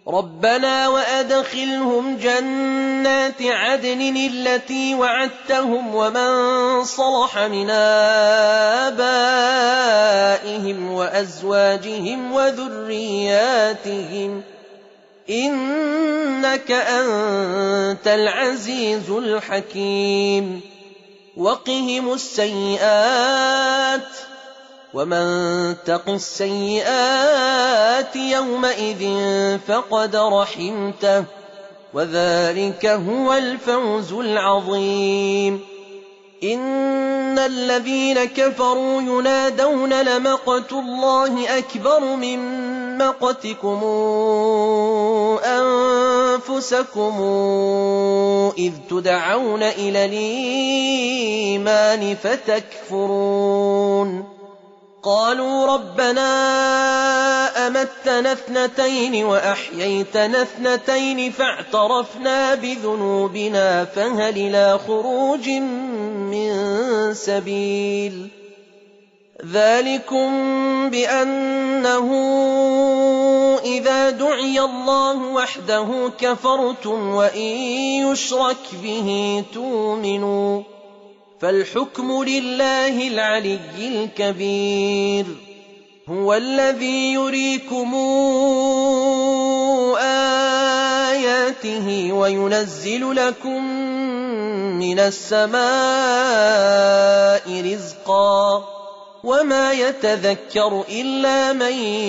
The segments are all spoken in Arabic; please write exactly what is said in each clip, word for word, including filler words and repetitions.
ربنا وأدخلهم جنات عدن التي وعدتهم ومن صلح من آبائهم وأزواجهم وذرياتهم إنك أنت العزيز الحكيم وقهم السيئات ومن تق السيئات يومئذ فقد رحمته وذلك هو الفوز العظيم إن الذين كفروا ينادون لمقت الله أكبر من مقتكم أنفسكم إذ تدعون إلى الإيمان فتكفرون قالوا ربنا أمتنا اثنتين وأحييتنا اثنتين فاعترفنا بذنوبنا فهل إلى خروج من سبيل ذلكم بأنه إذا دعي الله وحده كفرتم وإن يشرك به تؤمنوا فالحكم لله العلي الكبير هو الذي يريكم آياته وينزل لكم من السماء رزقا وما يتذكر إلا من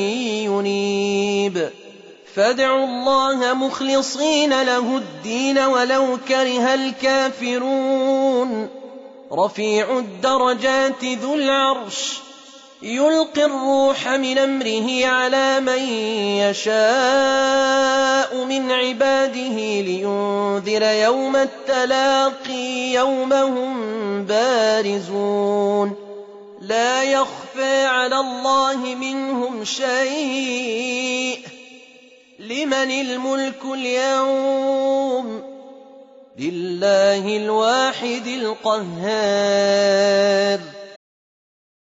ينيب فادعوا الله مخلصين له الدين ولو كره الكافرون رفيع الدرجات ذو العرش يلقي الروح من أمره على من يشاء من عباده لينذر يوم التلاقي يوم هم بارزون لا يخفى على الله منهم شيء لمن الملك اليوم لله الواحد القهار